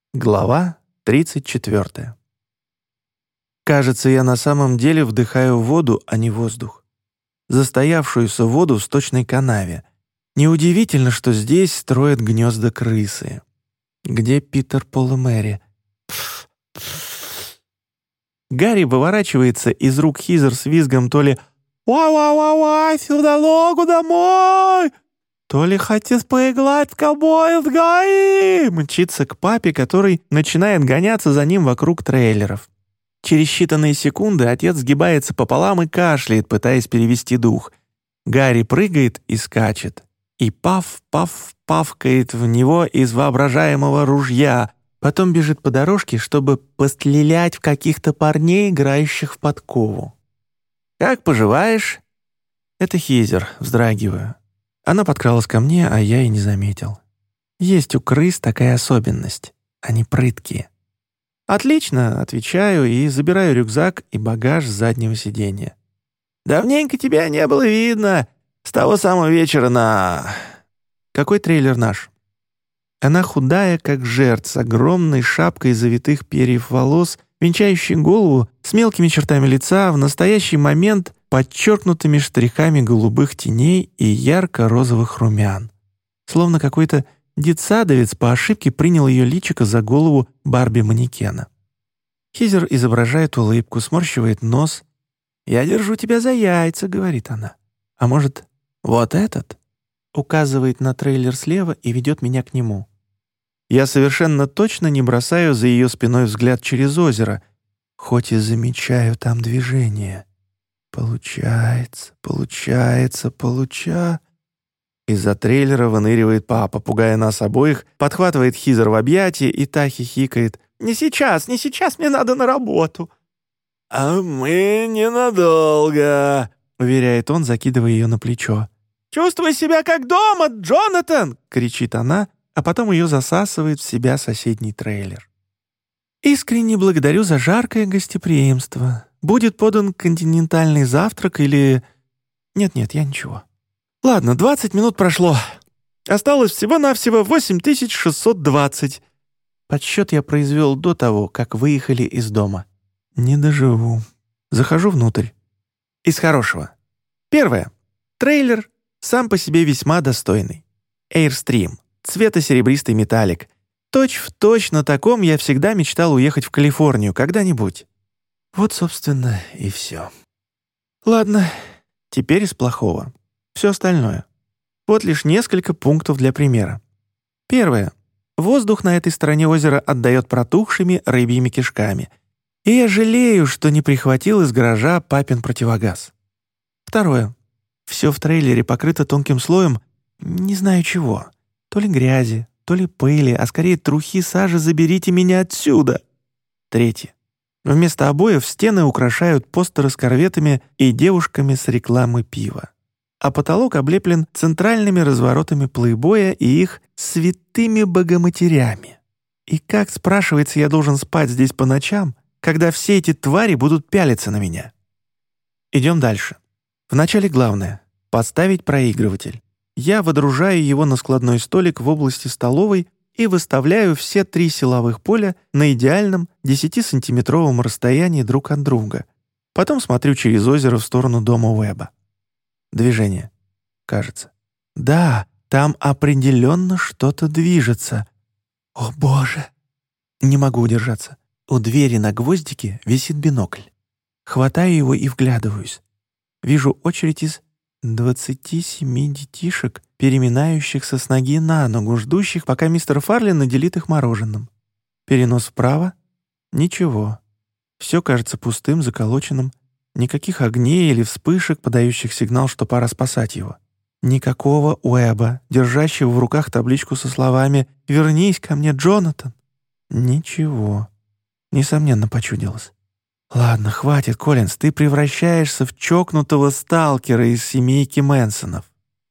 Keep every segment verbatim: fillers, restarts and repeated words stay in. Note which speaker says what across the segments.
Speaker 1: Глава тридцать четвёртая. Кажется, я на самом деле вдыхаю воду, а не воздух. Застоявшуюся воду в сточной канаве. Неудивительно, что здесь строят гнезда крысы. Где Питер, Пол и Мэри? Гарри выворачивается из рук Хизер с визгом то ли «Ва-ва-ва-ва, сюда ногу домой!» то ли «Хотите поиграть в ковбоев с Гарри?» мчится к папе, который начинает гоняться за ним вокруг трейлеров. Через считанные секунды отец сгибается пополам и кашляет, пытаясь перевести дух. Гарри прыгает и скачет. И паф-паф-павкает в него из воображаемого ружья. Потом бежит по дорожке, чтобы пострелять в каких-то парней, играющих в подкову. «Как поживаешь?» Это Хизер, вздрагиваю. Она подкралась ко мне, а я и не заметил. Есть у крыс такая особенность. Они прыткие. «Отлично», — отвечаю и забираю рюкзак и багаж с заднего сиденья. «Давненько тебя не было видно. С того самого вечера на...» «Какой трейлер наш?» Она худая, как жерть, с огромной шапкой завитых перьев волос, венчающей голову, с мелкими чертами лица, в настоящий момент подчеркнутыми штрихами голубых теней и ярко-розовых румян. Словно какой-то детсадовец по ошибке принял ее личико за голову Барби-манекена. Хизер изображает улыбку, сморщивает нос. «Я держу тебя за яйца», — говорит она. «А может, вот этот?» Указывает на трейлер слева и ведет меня к нему. Я совершенно точно не бросаю за ее спиной взгляд через озеро, хоть и замечаю там движение. Получается, получается, получа... Из-за трейлера выныривает папа, пугая нас обоих, подхватывает Хизер в объятия и та хихикает. «Не сейчас, не сейчас, мне надо на работу». «А мы ненадолго», — уверяет он, закидывая ее на плечо. «Чувствуй себя как дома, Джонатан!» — кричит она, а потом ее засасывает в себя соседний трейлер. «Искренне благодарю за жаркое гостеприимство. Будет подан континентальный завтрак или... Нет-нет, я ничего. Ладно, двадцать минут прошло. Осталось всего-навсего восемь тысяч шестьсот двадцать. Подсчет я произвел до того, как выехали из дома. Не доживу. Захожу внутрь. Из хорошего. Первое. Трейлер сам по себе весьма достойный. Airstream. Цвета серебристый металлик. Точь-в-точь на таком я всегда мечтал уехать в Калифорнию когда-нибудь. Вот, собственно, и все. Ладно, теперь из плохого. Все остальное. Вот лишь несколько пунктов для примера. Первое. Воздух на этой стороне озера отдает протухшими рыбьими кишками. И я жалею, что не прихватил из гаража папин противогаз. Второе. Все в трейлере покрыто тонким слоем, не знаю чего. То ли грязи, то ли пыли, а скорее трухи сажи «Заберите меня отсюда». Третье. Вместо обоев стены украшают постеры с корветами и девушками с рекламы пива. А потолок облеплен центральными разворотами плейбоя и их святыми богоматерями. И как, спрашивается, я должен спать здесь по ночам, когда все эти твари будут пялиться на меня? Идем дальше. Вначале главное — поставить проигрыватель. Я водружаю его на складной столик в области столовой и выставляю все три силовых поля на идеальном десятисантиметровом расстоянии друг от друга. Потом смотрю через озеро в сторону дома Уэба. Движение. Кажется. Да, там определенно что-то движется. О, Боже! Не могу удержаться. У двери на гвоздике висит бинокль. Хватаю его и вглядываюсь. Вижу очередь из двадцати семи детишек, переминающихся с ноги на ногу, ждущих, пока мистер Фарлин наделит их мороженым. Перенос вправо. Ничего. Все кажется пустым, заколоченным. Никаких огней или вспышек, подающих сигнал, что пора спасать его. Никакого Уэба, держащего в руках табличку со словами «Вернись ко мне, Джонатан». Ничего. Несомненно, почудилось. «Ладно, хватит, Коллинз, ты превращаешься в чокнутого сталкера из семейки Мэнсонов».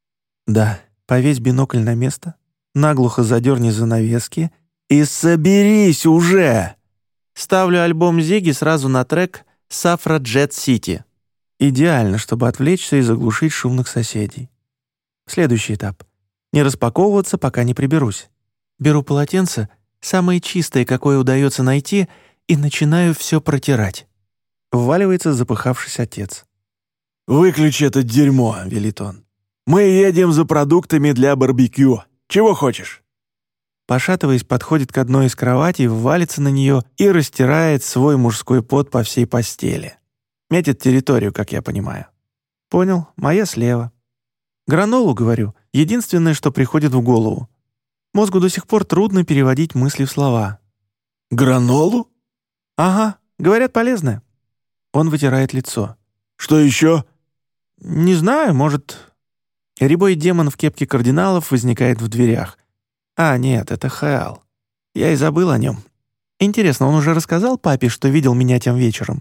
Speaker 1: «Да, повесь бинокль на место, наглухо задерни занавески и соберись уже!» Ставлю альбом Зигги сразу на трек «Suffragette City». Идеально, чтобы отвлечься и заглушить шумных соседей. Следующий этап. Не распаковываться, пока не приберусь. Беру полотенце самое чистое, какое удается найти, и начинаю все протирать. Вваливается запыхавшись отец.
Speaker 2: «Выключи это дерьмо», — велит он. «Мы едем за продуктами для барбекю. Чего хочешь?»
Speaker 1: Пошатываясь, подходит к одной из кроватей, валится на нее и растирает свой мужской пот по всей постели. Метит территорию, как я понимаю. Понял, моя слева. Гранолу, говорю, единственное, что приходит в голову. Мозгу до сих пор трудно переводить мысли в слова.
Speaker 2: «Гранолу?»
Speaker 1: «Ага, говорят, полезное». Он вытирает лицо.
Speaker 2: «Что еще?»
Speaker 1: «Не знаю, может...» Рябой демон в кепке кардиналов возникает в дверях. «А, нет, это Хэл. Я и забыл о нем. Интересно, он уже рассказал папе, что видел меня тем вечером?»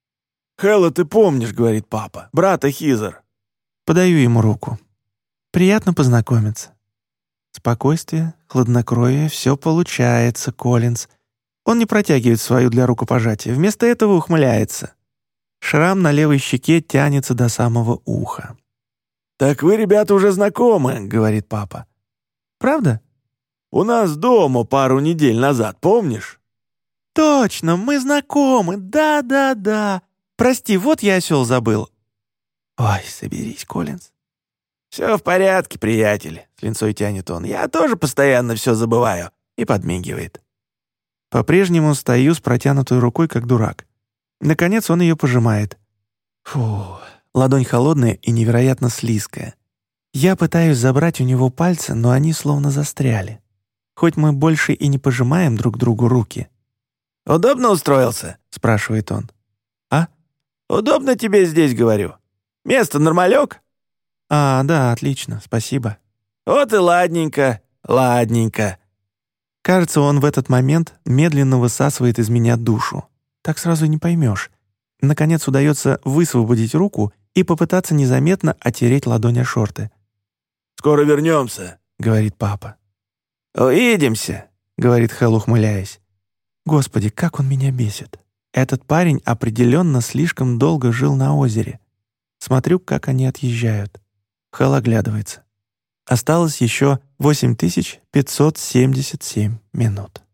Speaker 2: «Хэлла ты помнишь, — говорит папа, — брата Хизер».
Speaker 1: Подаю ему руку. «Приятно познакомиться». Спокойствие, хладнокровие, все получается, Коллинз. Он не протягивает свою для рукопожатия, вместо этого ухмыляется. Шрам на левой щеке тянется до самого уха.
Speaker 2: «Так вы, ребята, уже знакомы, — говорит папа.
Speaker 1: «Правда?»
Speaker 2: «У нас дома пару недель назад, помнишь?»
Speaker 1: «Точно, мы знакомы, да-да-да. Прости, вот я осел забыл». «Ой, соберись, Коллинз».
Speaker 2: «Все в порядке, приятель», — с линцой тянет он. «Я тоже постоянно все забываю». И подмигивает.
Speaker 1: По-прежнему стою с протянутой рукой, как дурак. Наконец он ее пожимает. Фу, ладонь холодная и невероятно слизкая. Я пытаюсь забрать у него пальцы, но они словно застряли. Хоть мы больше и не пожимаем друг другу руки.
Speaker 2: «Удобно устроился?» —
Speaker 1: спрашивает он. «А?
Speaker 2: «Удобно тебе здесь, говорю. Место нормалек?»
Speaker 1: «А, да, отлично, спасибо».
Speaker 2: «Вот и ладненько, ладненько».
Speaker 1: Кажется, он в этот момент медленно высасывает из меня душу. Так сразу не поймешь. Наконец удается высвободить руку и попытаться незаметно отереть ладонь о шорты.
Speaker 2: «Скоро вернемся», —
Speaker 1: говорит папа.
Speaker 2: «Увидимся»,
Speaker 1: — говорит Хэл, ухмыляясь. Господи, как он меня бесит. Этот парень определенно слишком долго жил на озере. Смотрю, как они отъезжают. Хэл оглядывается. Осталось еще восемь тысяч пятьсот семьдесят семь минут.